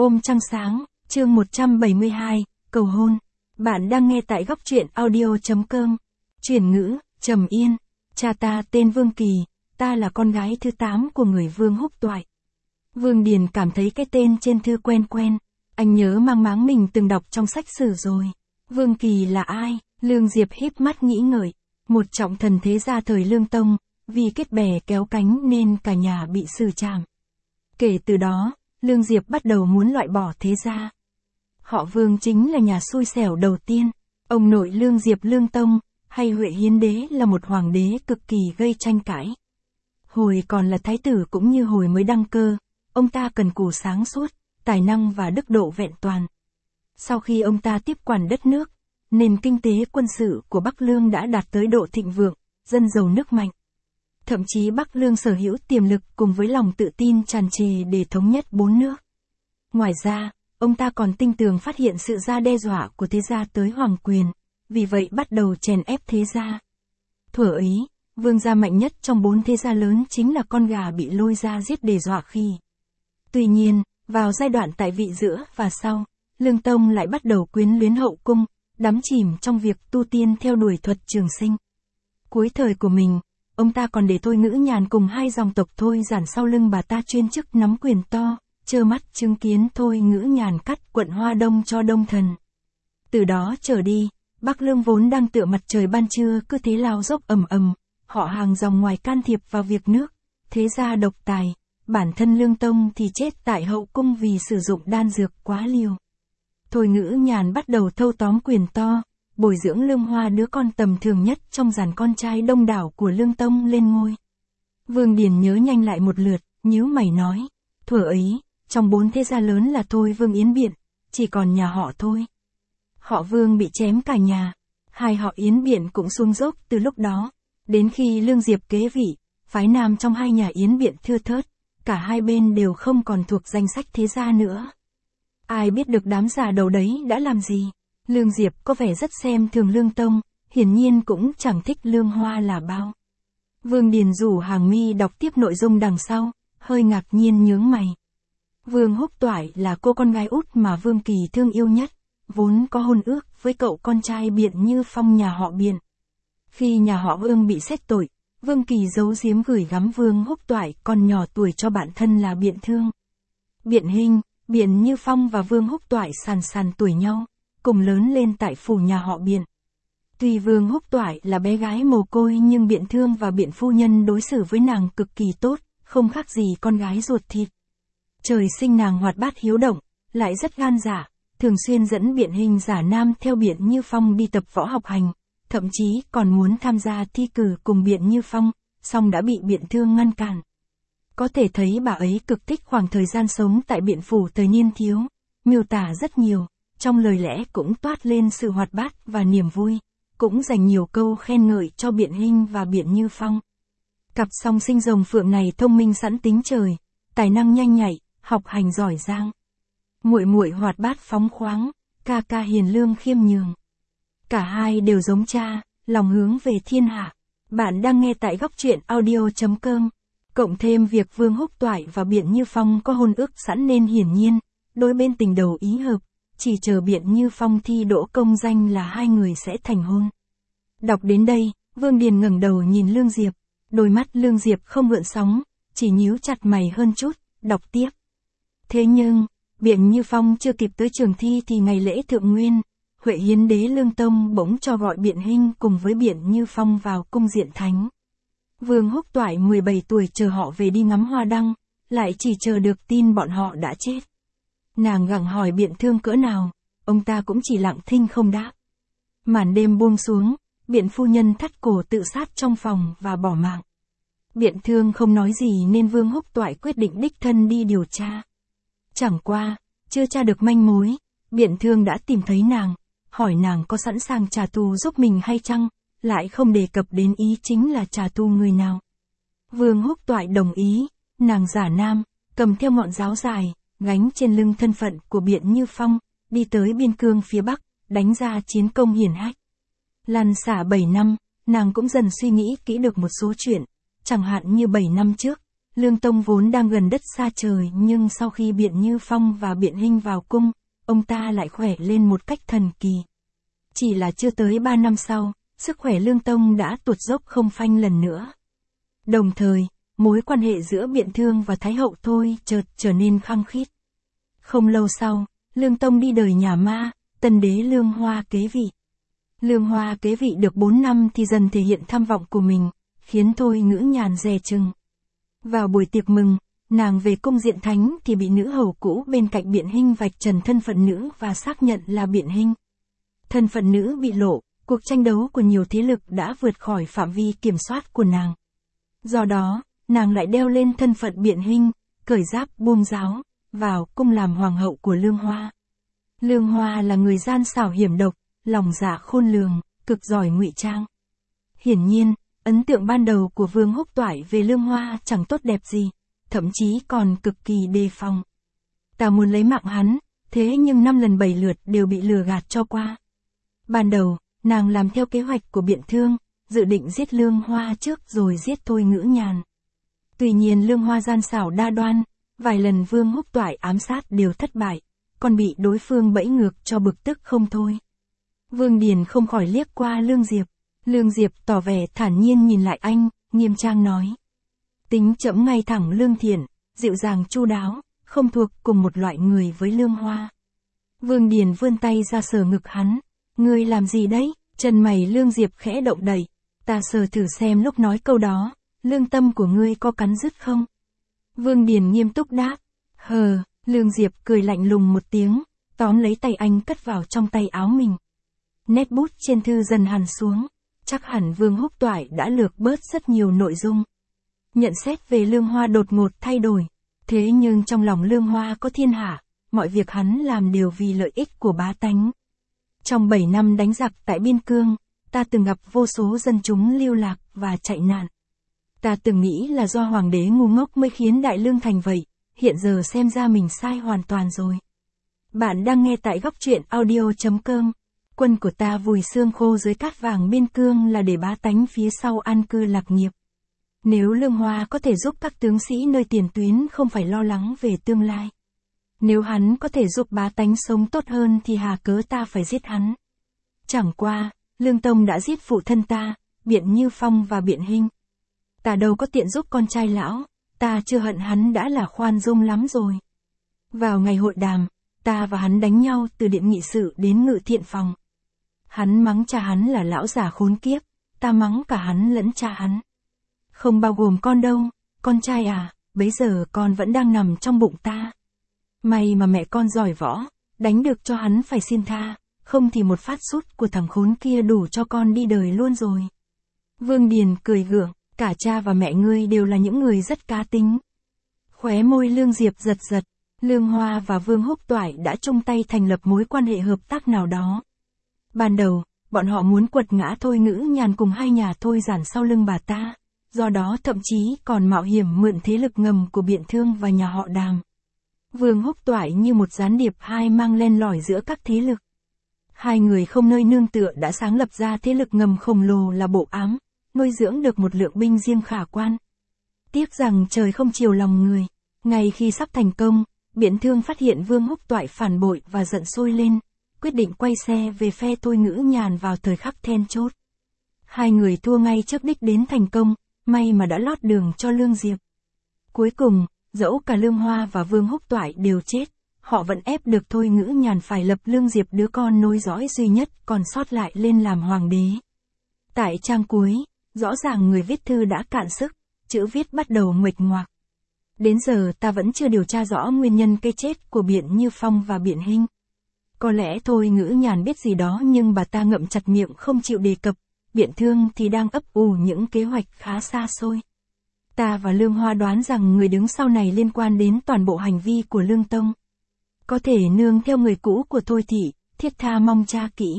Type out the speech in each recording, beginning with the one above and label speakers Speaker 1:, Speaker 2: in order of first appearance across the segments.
Speaker 1: Hôm trăng sáng, chương 172, cầu hôn. Bạn đang nghe tại góc truyện audio.com. Chuyển ngữ, Trầm Yên. Cha ta tên Vương Kỳ, ta là con gái thứ 8 của người Vương Húc Toại. Vương Điền cảm thấy cái tên trên thư quen quen. Anh nhớ mang máng mình từng đọc trong sách sử rồi. Vương Kỳ là ai? Lương Diệp híp mắt nghĩ ngợi. Một trọng thần thế gia thời Lương Tông, vì kết bè kéo cánh nên cả nhà bị xử trảm. Kể từ đó, Lương Diệp bắt đầu muốn loại bỏ thế gia. Họ Vương chính là nhà xui xẻo đầu tiên. Ông nội Lương Diệp Lương Tông, hay Huệ Hiến Đế là một hoàng đế cực kỳ gây tranh cãi. Hồi còn là thái tử cũng như hồi mới đăng cơ, ông ta cần cù sáng suốt, tài năng và đức độ vẹn toàn. Sau khi ông ta tiếp quản đất nước, nền kinh tế quân sự của Bắc Lương đã đạt tới độ thịnh vượng, dân giàu nước mạnh. Thậm chí Bắc Lương sở hữu tiềm lực cùng với lòng tự tin tràn trề để thống nhất 4 nước. Ngoài ra, ông ta còn tinh tường phát hiện sự đe dọa của thế gia tới hoàng quyền, vì vậy bắt đầu chèn ép thế gia. Thuở ấy, vương gia mạnh nhất trong 4 thế gia lớn chính là con gà bị lôi ra giết để dọa khi. Tuy nhiên, vào giai đoạn tại vị giữa và sau, Lương Tông lại bắt đầu quyến luyến hậu cung, đắm chìm trong việc tu tiên theo đuổi thuật trường sinh. Cuối thời của mình, ông ta còn để Thôi Ngữ Nhàn cùng 2 dòng tộc Thôi Giản sau lưng bà ta chuyên chức nắm quyền to, trơ mắt chứng kiến Thôi Ngữ Nhàn cắt quận Hoa Đông cho Đông Thần. Từ đó trở đi, Bắc Lương vốn đang tựa mặt trời ban trưa cứ thế lao dốc ầm ầm, họ hàng dòng ngoài can thiệp vào việc nước, thế gia độc tài, bản thân Lương Tông thì chết tại hậu cung vì sử dụng đan dược quá liều. Thôi Ngữ Nhàn bắt đầu thâu tóm quyền to, bồi dưỡng Lương Hoa đứa con tầm thường nhất trong dàn con trai đông đảo của Lương Tông lên ngôi. Vương Điền nhớ nhanh lại một lượt, nhíu mày nói, thuở ấy, trong 4 thế gia lớn là Thôi Vương Yến Biện, chỉ còn nhà họ Thôi. Họ Vương bị chém cả nhà, 2 họ Yến Biện cũng xuống dốc từ lúc đó, đến khi Lương Diệp kế vị, phái nam trong 2 nhà Yến Biện thưa thớt, cả hai bên đều không còn thuộc danh sách thế gia nữa. Ai biết được đám già đầu đấy đã làm gì? Lương Diệp có vẻ rất xem thường Lương Tông, hiển nhiên cũng chẳng thích Lương Hoa là bao. Vương Điền rủ Hàng Mi đọc tiếp nội dung đằng sau, hơi ngạc nhiên nhướng mày. Vương Húc Toại là cô con gái út mà Vương Kỳ thương yêu nhất, vốn có hôn ước với cậu con trai Biện Như Phong nhà họ Biện. Khi nhà họ Vương bị xét tội, Vương Kỳ giấu giếm gửi gắm Vương Húc Toại còn nhỏ tuổi cho bạn thân là Biện Thương. Biện Hinh, Biện Như Phong và Vương Húc Toại sàn tuổi nhau, cùng lớn lên tại phủ nhà họ Biện. Tuy Vương Húc Toại là bé gái mồ côi nhưng Biện Thương và Biện phu nhân đối xử với nàng cực kỳ tốt, không khác gì con gái ruột thịt. Trời sinh nàng hoạt bát hiếu động, lại rất gan dạ, thường xuyên dẫn Biện Hinh giả nam theo Biện Như Phong đi tập võ học hành, thậm chí còn muốn tham gia thi cử cùng Biện Như Phong, song đã bị Biện Thương ngăn cản. Có thể thấy bà ấy cực thích khoảng thời gian sống tại Biện phủ thời niên thiếu, miêu tả rất nhiều, trong lời lẽ cũng toát lên sự hoạt bát và niềm vui, cũng dành nhiều câu khen ngợi cho Biện Hinh và Biện Như Phong. Cặp song sinh rồng phượng này thông minh sẵn tính trời, tài năng nhanh nhạy, học hành giỏi giang. Muội muội hoạt bát phóng khoáng, ca ca hiền lương khiêm nhường. Cả hai đều giống cha, lòng hướng về thiên hạ. Bạn đang nghe tại góc truyện audio.com. Cộng thêm việc Vương Húc Toại và Biện Như Phong có hôn ước sẵn nên hiển nhiên, đôi bên tình đầu ý hợp, chỉ chờ Biện Như Phong thi đỗ công danh là hai người sẽ thành hôn. Đọc đến đây, Vương Điền ngẩng đầu nhìn Lương Diệp, đôi mắt Lương Diệp không gợn sóng, chỉ nhíu chặt mày hơn chút, đọc tiếp. Thế nhưng, Biện Như Phong chưa kịp tới trường thi thì ngày lễ thượng nguyên, Huệ Hiến Đế Lương Tông bỗng cho gọi Biện Hinh cùng với Biện Như Phong vào cung diện thánh. Vương Húc Toại 17 tuổi chờ họ về đi ngắm hoa đăng, lại chỉ chờ được tin bọn họ đã chết. Nàng gặng hỏi Biện Thương cỡ nào, ông ta cũng chỉ lặng thinh không đáp. Màn đêm buông xuống, Biện phu nhân thắt cổ tự sát trong phòng và bỏ mạng. Biện Thương không nói gì nên Vương Húc Toại quyết định đích thân đi điều tra. Chẳng qua, chưa tra được manh mối, Biện Thương đã tìm thấy nàng, hỏi nàng có sẵn sàng trả thù giúp mình hay chăng, lại không đề cập đến ý chính là trả thù người nào. Vương Húc Toại đồng ý, nàng giả nam, cầm theo ngọn giáo dài, gánh trên lưng thân phận của Biện Như Phong, đi tới biên cương phía Bắc, đánh ra chiến công hiển hách. Lăn xả 7 năm, nàng cũng dần suy nghĩ kỹ được một số chuyện, chẳng hạn như 7 năm trước, Lương Tông vốn đang gần đất xa trời nhưng sau khi Biện Như Phong và Biện Hinh vào cung, ông ta lại khỏe lên một cách thần kỳ. Chỉ là chưa tới 3 năm sau, sức khỏe Lương Tông đã tuột dốc không phanh lần nữa. Đồng thời, mối quan hệ giữa Biện Thương và Thái hậu Thôi chợt trở nên khăng khít. Không lâu sau, Lương Tông đi đời nhà ma, tân đế Lương Hoa kế vị. Lương Hoa kế vị được 4 năm thì dần thể hiện tham vọng của mình, khiến Thôi Ngữ Nhàn dè chừng. Vào buổi tiệc mừng, nàng về cung diện thánh thì bị nữ hầu cũ bên cạnh Biện Hinh vạch trần thân phận nữ và xác nhận là Biện Hinh. Thân phận nữ bị lộ, cuộc tranh đấu của nhiều thế lực đã vượt khỏi phạm vi kiểm soát của nàng. Do đó, nàng lại đeo lên thân phận Biện Hinh, cởi giáp buông giáo, vào cung làm hoàng hậu của Lương Hoa. Lương Hoa là người gian xảo hiểm độc, lòng dạ khôn lường, cực giỏi ngụy trang. Hiển nhiên, ấn tượng ban đầu của Vương Húc Toại về Lương Hoa chẳng tốt đẹp gì, thậm chí còn cực kỳ đề phòng. Ta muốn lấy mạng hắn, thế nhưng 5 lần 7 lượt đều bị lừa gạt cho qua. Ban đầu, nàng làm theo kế hoạch của Biện Thương, dự định giết Lương Hoa trước rồi giết Thôi Ngữ Nhàn. Tuy nhiên Lương Hoa gian xảo đa đoan, vài lần Vương Húc Toại ám sát đều thất bại, còn bị đối phương bẫy ngược cho bực tức không thôi. Vương Điền không khỏi liếc qua Lương Diệp. Lương Diệp tỏ vẻ thản nhiên nhìn lại anh, nghiêm trang nói. Tính trẫm ngay thẳng lương thiện, dịu dàng chu đáo, không thuộc cùng một loại người với Lương Hoa. Vương Điền vươn tay ra sờ ngực hắn. Ngươi làm gì đấy? Chân mày Lương Diệp khẽ động đậy. Ta sờ thử xem lúc nói câu đó, lương tâm của ngươi có cắn rứt không? Vương Điền nghiêm túc đáp. Lương Diệp cười lạnh lùng một tiếng, tóm lấy tay anh cất vào trong tay áo mình. Nét bút trên thư dần hằn xuống, chắc hẳn Vương Húc Toại đã lược bớt rất nhiều nội dung. Nhận xét về Lương Hoa đột ngột thay đổi, thế nhưng trong lòng Lương Hoa có thiên hạ, mọi việc hắn làm đều vì lợi ích của bá tánh. Trong 7 năm đánh giặc tại Biên Cương, ta từng gặp vô số dân chúng lưu lạc và chạy nạn. Ta từng nghĩ là do hoàng đế ngu ngốc mới khiến Đại Lương thành vậy, hiện giờ xem ra mình sai hoàn toàn rồi. Bạn đang nghe tại góc truyện audio.com. Quân của ta vùi xương khô dưới cát vàng Biên Cương là để bá tánh phía sau an cư lạc nghiệp. Nếu Lương Hoa có thể giúp các tướng sĩ nơi tiền tuyến không phải lo lắng về tương lai. Nếu hắn có thể giúp bá tánh sống tốt hơn thì hà cớ ta phải giết hắn. Chẳng qua, Lương Tông đã giết phụ thân ta, Biện Như Phong và Biện Hinh. Ta đâu có tiện giúp con trai lão, ta chưa hận hắn đã là khoan dung lắm rồi. Vào ngày hội đàm, ta và hắn đánh nhau từ điện nghị sự đến ngự thiện phòng. Hắn mắng cha hắn là lão già khốn kiếp, ta mắng cả hắn lẫn cha hắn. Không bao gồm con đâu, con trai à, bấy giờ con vẫn đang nằm trong bụng ta. May mà mẹ con giỏi võ, đánh được cho hắn phải xin tha, không thì một phát sút của thằng khốn kia đủ cho con đi đời luôn rồi. Vương Điền cười gượng, cả cha và mẹ ngươi đều là những người rất cá tính. Khóe môi Lương Diệp giật giật, Lương Hoa và Vương Húc Toại đã chung tay thành lập mối quan hệ hợp tác nào đó. Ban đầu, bọn họ muốn quật ngã Thôi Ngữ Nhàn cùng hai nhà Thôi Giản sau lưng bà ta, do đó thậm chí còn mạo hiểm mượn thế lực ngầm của Biện Thương và nhà họ Đàm. Vương Húc Toại như một gián điệp hai mang len lỏi giữa các thế lực. Hai người không nơi nương tựa đã sáng lập ra thế lực ngầm khổng lồ là Bộ Ám, nuôi dưỡng được một lượng binh riêng khả quan. Tiếc rằng trời không chiều lòng người, ngay khi sắp thành công, Biện Thương phát hiện Vương Húc Toại phản bội và giận sôi lên, quyết định quay xe về phe Thôi Ngữ Nhàn vào thời khắc then chốt. Hai người thua ngay trước đích đến thành công, may mà đã lót đường cho Lương Diệp. Cuối cùng, dẫu cả Lương Hoa và Vương Húc Toại đều chết, họ vẫn ép được Thôi Ngữ Nhàn phải lập Lương Diệp đứa con nối dõi duy nhất còn sót lại lên làm hoàng đế. Tại trang cuối, rõ ràng người viết thư đã cạn sức, chữ viết bắt đầu nguệch ngoạc. Đến giờ ta vẫn chưa điều tra rõ nguyên nhân cái chết của Biện Như Phong và Biện Hinh. Có lẽ Thôi Ngữ Nhàn biết gì đó nhưng bà ta ngậm chặt miệng không chịu đề cập, Biện Thương thì đang ấp ủ những kế hoạch khá xa xôi. Ta và Lương Hoa đoán rằng người đứng sau này liên quan đến toàn bộ hành vi của Lương Tông. Có thể nương theo người cũ của Thôi Thị, thiết tha mong tra kỹ.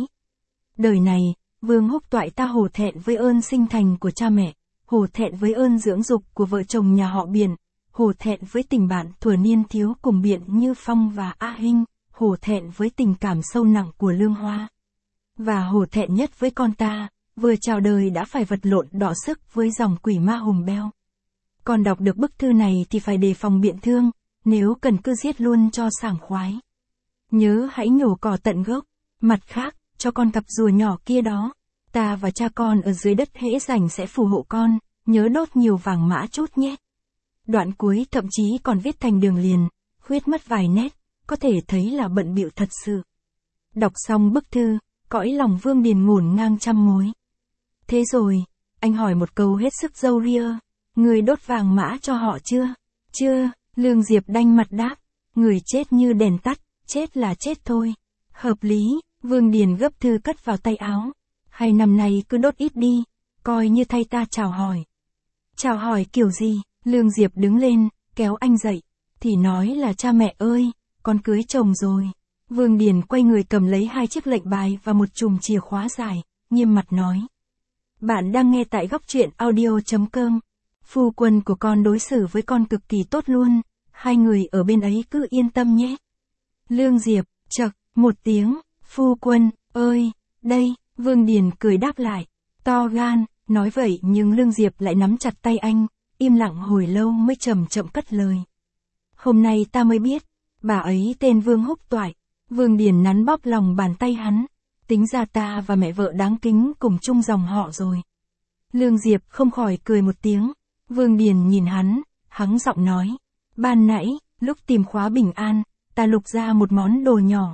Speaker 1: Đời này, Vương Húc Toại ta hổ thẹn với ơn sinh thành của cha mẹ, hổ thẹn với ơn dưỡng dục của vợ chồng nhà họ Biện, hổ thẹn với tình bạn thuở niên thiếu cùng Biện Như Phong và A Hinh, hổ thẹn với tình cảm sâu nặng của Lương Hoa. Và hổ thẹn nhất với con ta, vừa chào đời đã phải vật lộn đọ sức với dòng quỷ ma hùng beo. Con đọc được bức thư này thì phải đề phòng biện thương, nếu cần cứ giết luôn cho sảng khoái. Nhớ hãy nhổ cỏ tận gốc, mặt khác, cho con cặp rùa nhỏ kia đó. Ta và cha con ở dưới đất hễ rảnh sẽ phù hộ con, nhớ đốt nhiều vàng mã chút nhé. Đoạn cuối thậm chí còn viết thành đường liền, khuyết mất vài nét, có thể thấy là bận bịu thật sự. Đọc xong bức thư, cõi lòng Vương Điền ngổn ngang trăm mối. Thế rồi, anh hỏi một câu hết sức râu ria, người đốt vàng mã cho họ chưa? Chưa, Lương Diệp đanh mặt đáp, người chết như đèn tắt, chết là chết thôi. Hợp lý, Vương Điền gấp thư cất vào tay áo. Hay năm nay cứ đốt ít đi, coi như thay ta chào hỏi. Chào hỏi kiểu gì? Lương Diệp đứng lên, kéo anh dậy. Thì nói là cha mẹ ơi, con cưới chồng rồi. Vương Điền quay người cầm lấy 2 chiếc lệnh bài và một chùm chìa khóa dài, nghiêm mặt nói. Bạn đang nghe tại góc truyện audio.com. Phu quân của con đối xử với con cực kỳ tốt luôn, 2 người ở bên ấy cứ yên tâm nhé. Lương Diệp, chậc, một tiếng, phu quân, ơi, đây, Vương Điền cười đáp lại, to gan, nói vậy nhưng Lương Diệp lại nắm chặt tay anh, im lặng hồi lâu mới chậm chậm cất lời. Hôm nay ta mới biết, bà ấy tên Vương Húc Toại. Vương Điền nắn bóp lòng bàn tay hắn, tính ra ta và mẹ vợ đáng kính cùng chung dòng họ rồi. Lương Diệp không khỏi cười một tiếng, Vương Điền nhìn hắn, hắng giọng nói, ban nãy, lúc tìm khóa bình an, ta lục ra một món đồ nhỏ.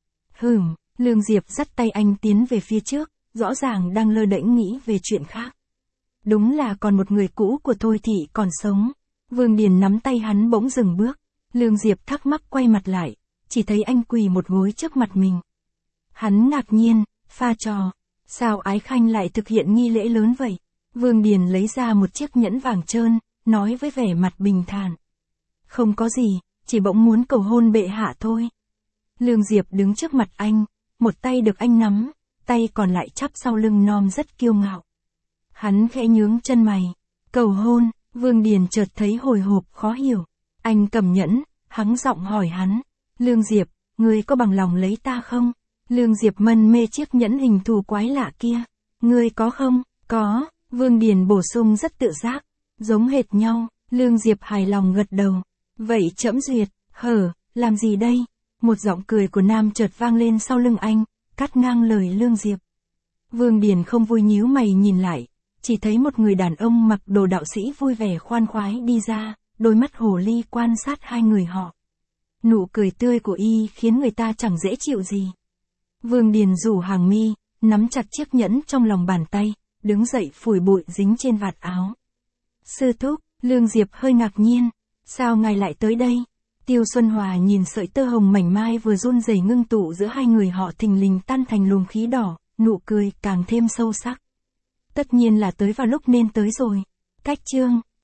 Speaker 1: Lương Diệp dắt tay anh tiến về phía trước, rõ ràng đang lơ đễnh nghĩ về chuyện khác. Đúng là còn một người cũ của Thôi Thị còn sống. Vương Điền nắm tay hắn bỗng dừng bước, Lương Diệp thắc mắc quay mặt lại, chỉ thấy anh quỳ một gối trước mặt mình. Hắn ngạc nhiên, pha trò, sao Ái Khanh lại thực hiện nghi lễ lớn vậy? Vương Điền lấy ra một chiếc nhẫn vàng trơn, nói với vẻ mặt bình thản. Không có gì, chỉ bỗng muốn cầu hôn bệ hạ thôi. Lương Diệp đứng trước mặt anh, một tay được anh nắm, tay còn lại chắp sau lưng non rất kiêu ngạo. Hắn khẽ nhướng chân mày, cầu hôn, Vương Điền chợt thấy hồi hộp khó hiểu. Anh cầm nhẫn, hắng giọng hỏi hắn, Lương Diệp, ngươi có bằng lòng lấy ta không? Lương Diệp mân mê chiếc nhẫn hình thù quái lạ kia, ngươi có không? Có, Vương Điền bổ sung rất tự giác, giống hệt nhau. Lương Diệp hài lòng gật đầu, vậy trẫm duyệt. Làm gì đây? Một giọng cười của nam chợt vang lên sau lưng anh, cắt ngang lời Lương Diệp. Vương Điền không vui nhíu mày nhìn lại, chỉ thấy một người đàn ông mặc đồ đạo sĩ vui vẻ khoan khoái đi ra, đôi mắt hồ ly quan sát 2 người họ. Nụ cười tươi của y khiến người ta chẳng dễ chịu gì. Vương Điền rủ hàng mi, nắm chặt chiếc nhẫn trong lòng bàn tay, đứng dậy phủi bụi dính trên vạt áo. Sư thúc, Lương Diệp hơi ngạc nhiên, sao ngài lại tới đây? Tiêu Xuân Hòa nhìn sợi tơ hồng mảnh mai vừa run rẩy ngưng tụ giữa 2 người họ thình lình tan thành luồng khí đỏ, nụ cười càng thêm sâu sắc. Tất nhiên là tới vào lúc nên tới rồi. Cách chương